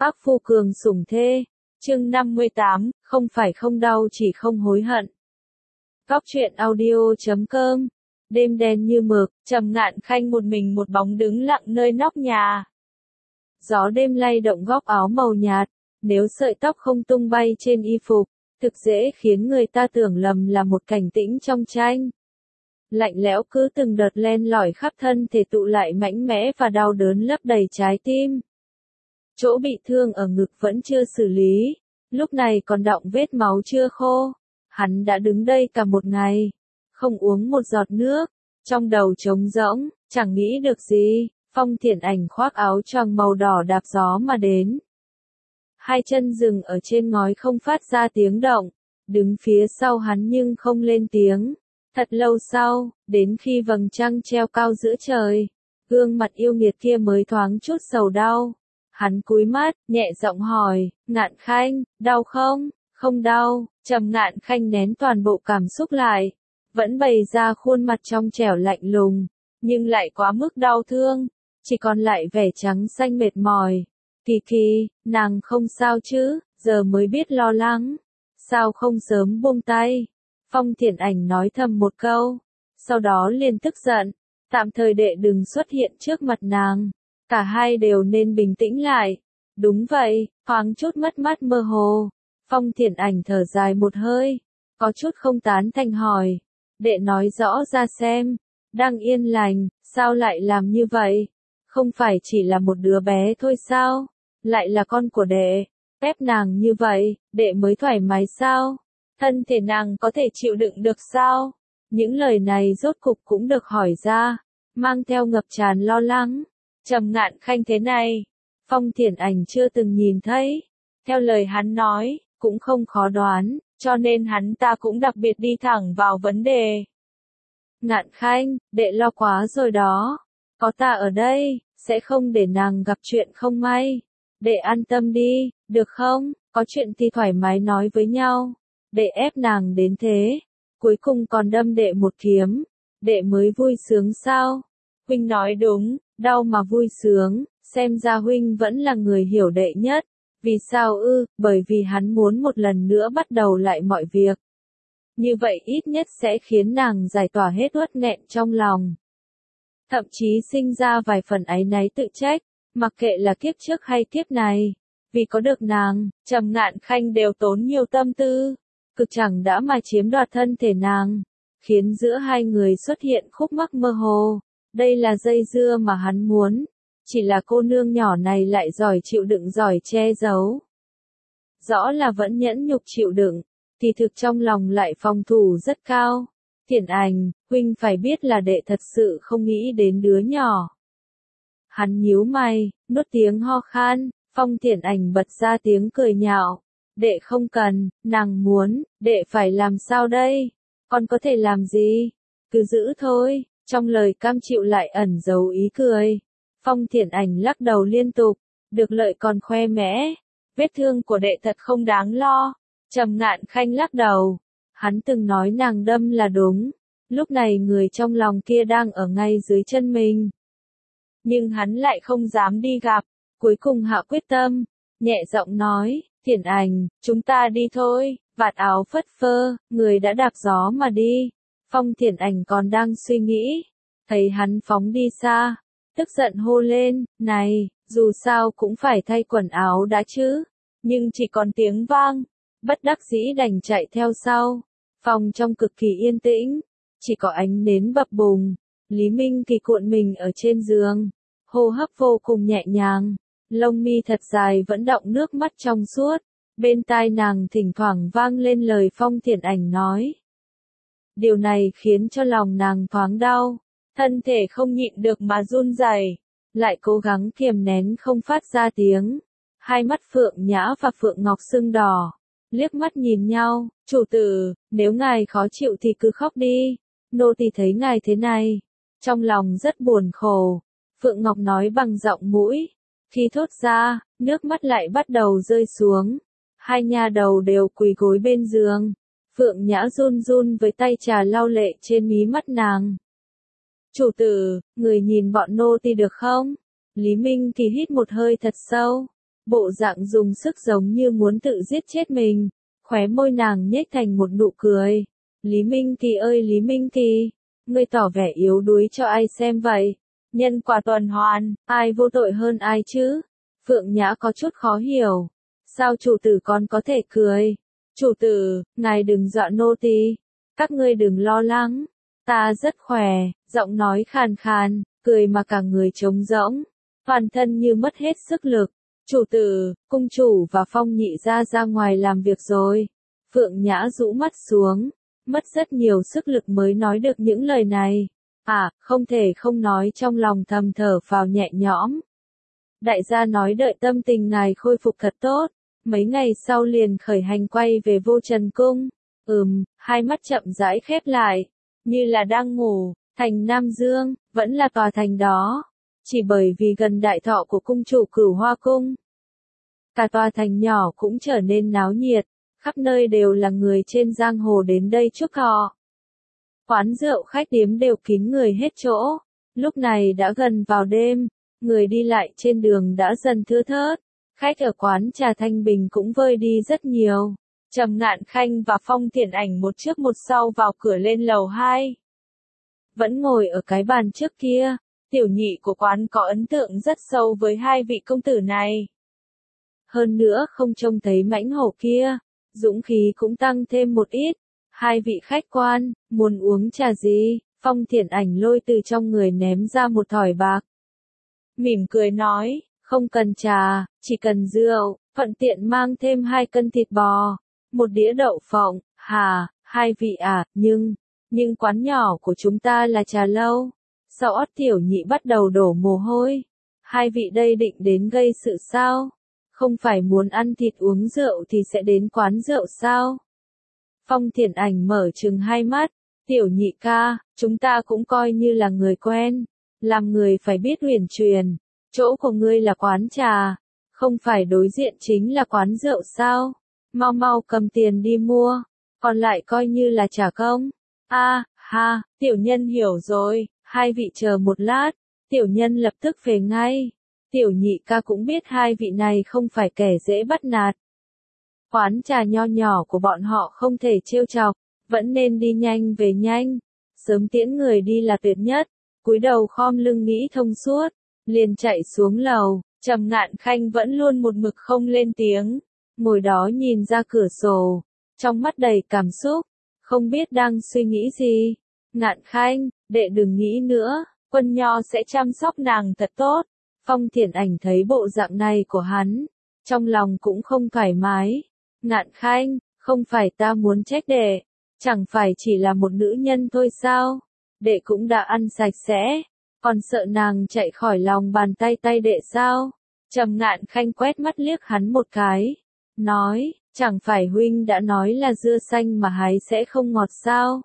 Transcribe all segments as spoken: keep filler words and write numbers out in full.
Phác phu cường sủng thê, chương năm mươi tám, không phải không đau chỉ không hối hận. Góc truyện audio chấm com. Đêm đen như mực, Trầm Ngạn Khanh một mình một bóng đứng lặng nơi nóc nhà. Gió đêm lay động góc áo màu nhạt, nếu sợi tóc không tung bay trên y phục, thực dễ khiến người ta tưởng lầm là một cảnh tĩnh trong tranh. Lạnh lẽo cứ từng đợt len lỏi khắp thân thể tụ lại mạnh mẽ và đau đớn lấp đầy trái tim. Chỗ bị thương ở ngực vẫn chưa xử lý, lúc này còn đọng vết máu chưa khô. Hắn đã đứng đây cả một ngày, không uống một giọt nước, trong đầu trống rỗng, chẳng nghĩ được gì. Phong Thiển Ảnh khoác áo choàng màu đỏ đạp gió mà đến. Hai chân dừng ở trên ngói không phát ra tiếng động, đứng phía sau hắn nhưng không lên tiếng. Thật lâu sau, đến khi vầng trăng treo cao giữa trời, gương mặt yêu nghiệt kia mới thoáng chút sầu đau. Hắn cúi mắt, nhẹ giọng hỏi, Ngạn Khanh, đau không? Không đau. Trầm Ngạn Khanh nén toàn bộ cảm xúc lại, vẫn bày ra khuôn mặt trong trẻo lạnh lùng, nhưng lại quá mức đau thương, chỉ còn lại vẻ trắng xanh mệt mỏi. Kỳ Kỳ, nàng không sao chứ, giờ mới biết lo lắng, sao không sớm buông tay? Phong Thiển Ảnh nói thầm một câu, sau đó liền tức giận, tạm thời đệ đừng xuất hiện trước mặt nàng, cả hai đều nên bình tĩnh lại. Đúng vậy, thoáng chút mất mát mơ hồ. Phong Thiển Ảnh thở dài một hơi, có chút không tán thành hỏi, đệ nói rõ ra xem, đang yên lành, sao lại làm như vậy? Không phải chỉ là một đứa bé thôi sao? Lại là con của đệ, ép nàng như vậy, đệ mới thoải mái sao? Thân thể nàng có thể chịu đựng được sao? Những lời này rốt cục cũng được hỏi ra, mang theo ngập tràn lo lắng. Trầm Ngạn Khanh thế này, Phong Thiển Ảnh chưa từng nhìn thấy. Theo lời hắn nói, cũng không khó đoán, cho nên hắn ta cũng đặc biệt đi thẳng vào vấn đề. Ngạn Khanh, đệ lo quá rồi đó. Có ta ở đây, sẽ không để nàng gặp chuyện không may. Đệ an tâm đi, được không? Có chuyện thì thoải mái nói với nhau. Đệ ép nàng đến thế, cuối cùng còn đâm đệ một kiếm. Đệ mới vui sướng sao? Huynh nói đúng, đau mà vui sướng, xem ra huynh vẫn là người hiểu đệ nhất. Vì sao ư? Bởi vì hắn muốn một lần nữa bắt đầu lại mọi việc. Như vậy ít nhất sẽ khiến nàng giải tỏa hết uất nghẹn trong lòng. Thậm chí sinh ra vài phần áy náy tự trách, mặc kệ là kiếp trước hay kiếp này. Vì có được nàng, Trầm Ngạn Khanh đều tốn nhiều tâm tư, cực chẳng đã mà chiếm đoạt thân thể nàng, khiến giữa hai người xuất hiện khúc mắc mơ hồ. Đây là dây dưa mà hắn muốn. Chỉ là cô nương nhỏ này lại giỏi chịu đựng giỏi che giấu. Rõ là vẫn nhẫn nhục chịu đựng, thì thực trong lòng lại phòng thủ rất cao. Thiển Ảnh, huynh phải biết là đệ thật sự không nghĩ đến đứa nhỏ. Hắn nhíu mày, nuốt tiếng ho khan. Phong Thiển Ảnh bật ra tiếng cười nhạo. Đệ không cần, nàng muốn, đệ phải làm sao đây? Con có thể làm gì? Cứ giữ thôi. Trong lời cam chịu lại ẩn giấu ý cười. Phong Thiển Ảnh lắc đầu liên tục, được lợi còn khoe mẽ. Vết thương của đệ thật không đáng lo. Trầm Ngạn Khanh lắc đầu. Hắn từng nói nàng đâm là đúng. Lúc này người trong lòng kia đang ở ngay dưới chân mình. Nhưng hắn lại không dám đi gặp. Cuối cùng hạ quyết tâm, nhẹ giọng nói, Thiển Ảnh, chúng ta đi thôi. Vạt áo phất phơ, người đã đạp gió mà đi. Phong Thiển Ảnh còn đang suy nghĩ, thấy hắn phóng đi xa, tức giận hô lên, này, dù sao cũng phải thay quần áo đã chứ. Nhưng chỉ còn tiếng vang, bất đắc dĩ đành chạy theo sau. Phòng trong cực kỳ yên tĩnh, chỉ có ánh nến bập bùng. Lý Minh Kỳ cuộn mình ở trên giường, hô hấp vô cùng nhẹ nhàng, lông mi thật dài vẫn đọng nước mắt trong suốt. Bên tai nàng thỉnh thoảng vang lên lời Phong Thiển Ảnh nói. Điều này khiến cho lòng nàng thoáng đau, thân thể không nhịn được mà run rẩy, lại cố gắng kiềm nén không phát ra tiếng. Hai mắt Phượng Nhã và Phượng Ngọc sưng đỏ, liếc mắt nhìn nhau, chủ tử, nếu ngài khó chịu thì cứ khóc đi, nô tỳ thấy ngài thế này, trong lòng rất buồn khổ. Phượng Ngọc nói bằng giọng mũi, khi thốt ra, nước mắt lại bắt đầu rơi xuống. Hai nha đầu đều quỳ gối bên giường. Phượng Nhã run run với tay trà lau lệ trên mí mắt nàng. Chủ tử, người nhìn bọn nô tỳ được không? Lý Minh Kỳ hít một hơi thật sâu, bộ dạng dùng sức giống như muốn tự giết chết mình, khóe môi nàng nhếch thành một nụ cười. Lý Minh Kỳ ơi Lý Minh Kỳ, ngươi tỏ vẻ yếu đuối cho ai xem vậy? Nhân quả tuần hoàn, ai vô tội hơn ai chứ? Phượng Nhã có chút khó hiểu. Sao chủ tử còn có thể cười? Chủ tử, ngài đừng dọa nô tỳ. Các ngươi đừng lo lắng. Ta rất khỏe, giọng nói khàn khàn, cười mà cả người trống rỗng. Toàn thân như mất hết sức lực. Chủ tử, cung chủ và Phong nhị ra ra ngoài làm việc rồi. Phượng Nhã rũ mắt xuống, mất rất nhiều sức lực mới nói được những lời này. À, không thể không nói trong lòng thầm thở phào nhẹ nhõm. Đại gia nói đợi tâm tình ngài khôi phục thật tốt, mấy ngày sau liền khởi hành quay về Vô Trần Cung. Ừm, hai mắt chậm rãi khép lại, như là đang ngủ, thành Nam Dương, vẫn là tòa thành đó. Chỉ bởi vì gần đại thọ của cung chủ Cửu Hoa Cung. Cả tòa thành nhỏ cũng trở nên náo nhiệt, khắp nơi đều là người trên giang hồ đến đây chúc thọ. Quán rượu khách điếm đều kín người hết chỗ, lúc này đã gần vào đêm, người đi lại trên đường đã dần thưa thớt, khách ở quán trà Thanh Bình cũng vơi đi rất nhiều. Trầm Ngạn Khanh và Phong Thiển Ảnh một trước một sau vào cửa lên lầu hai. Vẫn ngồi ở cái bàn trước kia, tiểu nhị của quán có ấn tượng rất sâu với hai vị công tử này. Hơn nữa không trông thấy mãnh hổ kia, dũng khí cũng tăng thêm một ít. Hai vị khách quan, muốn uống trà gì? Phong Thiển Ảnh lôi từ trong người ném ra một thỏi bạc. Mỉm cười nói, không cần trà, chỉ cần rượu, thuận tiện mang thêm hai cân thịt bò, một đĩa đậu phộng. Hà, hai vị à, nhưng, nhưng quán nhỏ của chúng ta là trà lâu. Sau ót tiểu nhị bắt đầu đổ mồ hôi. Hai vị đây định đến gây sự sao? Không phải muốn ăn thịt uống rượu thì sẽ đến quán rượu sao? Phong Thiển Ảnh mở trừng hai mắt, tiểu nhị ca, chúng ta cũng coi như là người quen, làm người phải biết huyền truyền, chỗ của ngươi là quán trà, không phải đối diện chính là quán rượu sao? Mau mau cầm tiền đi mua, còn lại coi như là trả công. A, ha, tiểu nhân hiểu rồi, hai vị chờ một lát, tiểu nhân lập tức về ngay. Tiểu nhị ca cũng biết hai vị này không phải kẻ dễ bắt nạt. Quán trà nho nhỏ của bọn họ không thể trêu chọc, vẫn nên đi nhanh về nhanh, sớm tiễn người đi là tuyệt nhất. Cúi đầu khom lưng nghĩ thông suốt, liền chạy xuống lầu. Trầm Ngạn Khanh vẫn luôn một mực không lên tiếng, ngồi đó nhìn ra cửa sổ, trong mắt đầy cảm xúc, không biết đang suy nghĩ gì. Ngạn Khanh, đệ đừng nghĩ nữa, Quân Nho sẽ chăm sóc nàng thật tốt. Phong Thiển Ảnh thấy bộ dạng này của hắn, trong lòng cũng không thoải mái. Ngạn Khanh, không phải ta muốn trách đệ, chẳng phải chỉ là một nữ nhân thôi sao? Đệ cũng đã ăn sạch sẽ, còn sợ nàng chạy khỏi lòng bàn tay tay đệ sao? Trầm Ngạn Khanh quét mắt liếc hắn một cái, nói, chẳng phải huynh đã nói là dưa xanh mà hái sẽ không ngọt sao?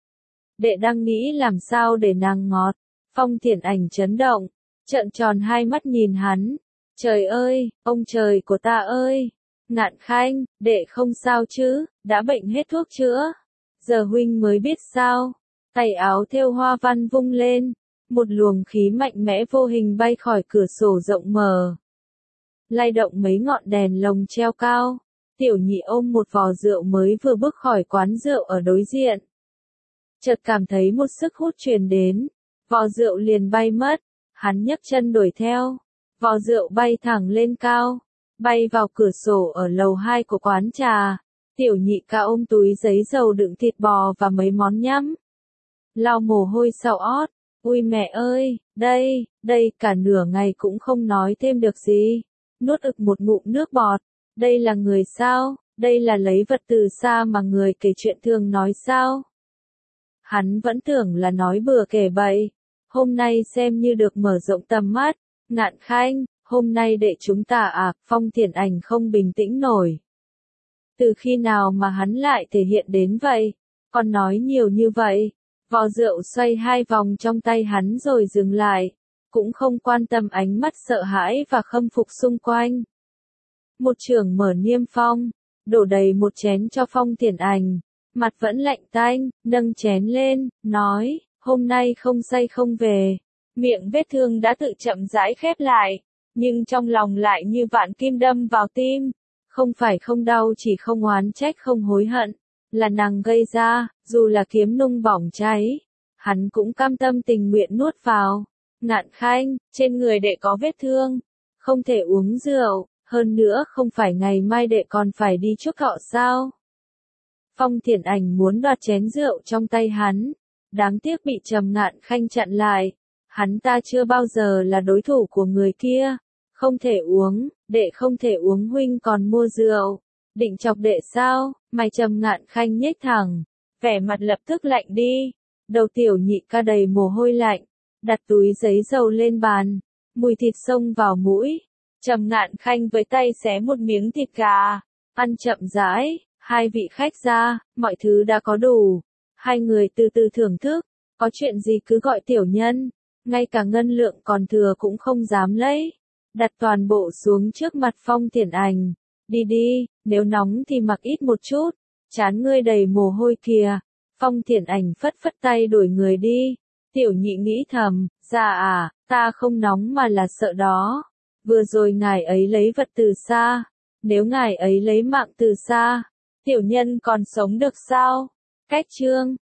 Đệ đang nghĩ làm sao để nàng ngọt. Phong Thiển Ảnh chấn động, trợn tròn hai mắt nhìn hắn. Trời ơi, ông trời của ta ơi! Ngạn Khanh, đệ không sao chứ, đã bệnh hết thuốc chữa. Giờ huynh mới biết sao. Tay áo thêu hoa văn vung lên, một luồng khí mạnh mẽ vô hình bay khỏi cửa sổ rộng mở, lay động mấy ngọn đèn lồng treo cao. Tiểu nhị ôm một vò rượu mới vừa bước khỏi quán rượu ở đối diện, chợt cảm thấy một sức hút truyền đến, vò rượu liền bay mất. Hắn nhấc chân đuổi theo, vò rượu bay thẳng lên cao, bay vào cửa sổ ở lầu hai của quán trà. Tiểu nhị ca ôm túi giấy dầu đựng thịt bò và mấy món nhắm, lau mồ hôi sau ót. Ui mẹ ơi, đây, đây, cả nửa ngày cũng không nói thêm được gì. Nuốt ực một ngụm nước bọt. Đây là người sao? Đây là lấy vật từ xa mà người kể chuyện thường nói sao? Hắn vẫn tưởng là nói bừa kể bậy. Hôm nay xem như được mở rộng tầm mắt. Ngạn Khanh, hôm nay đệ chúng ta à? Phong Thiển Ảnh không bình tĩnh nổi. Từ khi nào mà hắn lại thể hiện đến vậy? Còn nói nhiều như vậy. Vò rượu xoay hai vòng trong tay hắn rồi dừng lại, cũng không quan tâm ánh mắt sợ hãi và khâm phục xung quanh. Một trưởng mở niêm phong, đổ đầy một chén cho Phong Thiển Ảnh, mặt vẫn lạnh tanh, nâng chén lên, nói, hôm nay không say không về. Miệng vết thương đã tự chậm rãi khép lại, nhưng trong lòng lại như vạn kim đâm vào tim. Không phải không đau chỉ không oán trách không hối hận, là nàng gây ra, dù là kiếm nung bỏng cháy, hắn cũng cam tâm tình nguyện nuốt vào. Ngạn Khanh, trên người đệ có vết thương, không thể uống rượu, hơn nữa không phải ngày mai đệ còn phải đi chúc thọ sao? Phong Thiển Ảnh muốn đoạt chén rượu trong tay hắn, đáng tiếc bị Trầm Ngạn Khanh chặn lại. Hắn ta chưa bao giờ là đối thủ của người kia, không thể uống, đệ không thể uống, huynh còn mua rượu, định chọc đệ sao? Mày Trầm Ngạn Khanh nhếch thẳng, vẻ mặt lập tức lạnh đi. Đầu tiểu nhị ca đầy mồ hôi lạnh, đặt túi giấy dầu lên bàn, mùi thịt xông vào mũi. Trầm Ngạn Khanh với tay xé một miếng thịt gà, ăn chậm rãi. Hai vị khách ra, mọi thứ đã có đủ. Hai người từ từ thưởng thức, có chuyện gì cứ gọi tiểu nhân, ngay cả ngân lượng còn thừa cũng không dám lấy. Đặt toàn bộ xuống trước mặt Phong Thiển Ảnh. Đi đi, nếu nóng thì mặc ít một chút, trán ngươi đầy mồ hôi kìa. Phong Thiển Ảnh phất phất tay đuổi người đi. Tiểu nhị nghĩ thầm, dạ à, ta không nóng mà là sợ đó. Vừa rồi ngài ấy lấy vật từ xa, nếu ngài ấy lấy mạng từ xa, tiểu nhân còn sống được sao? Cách chương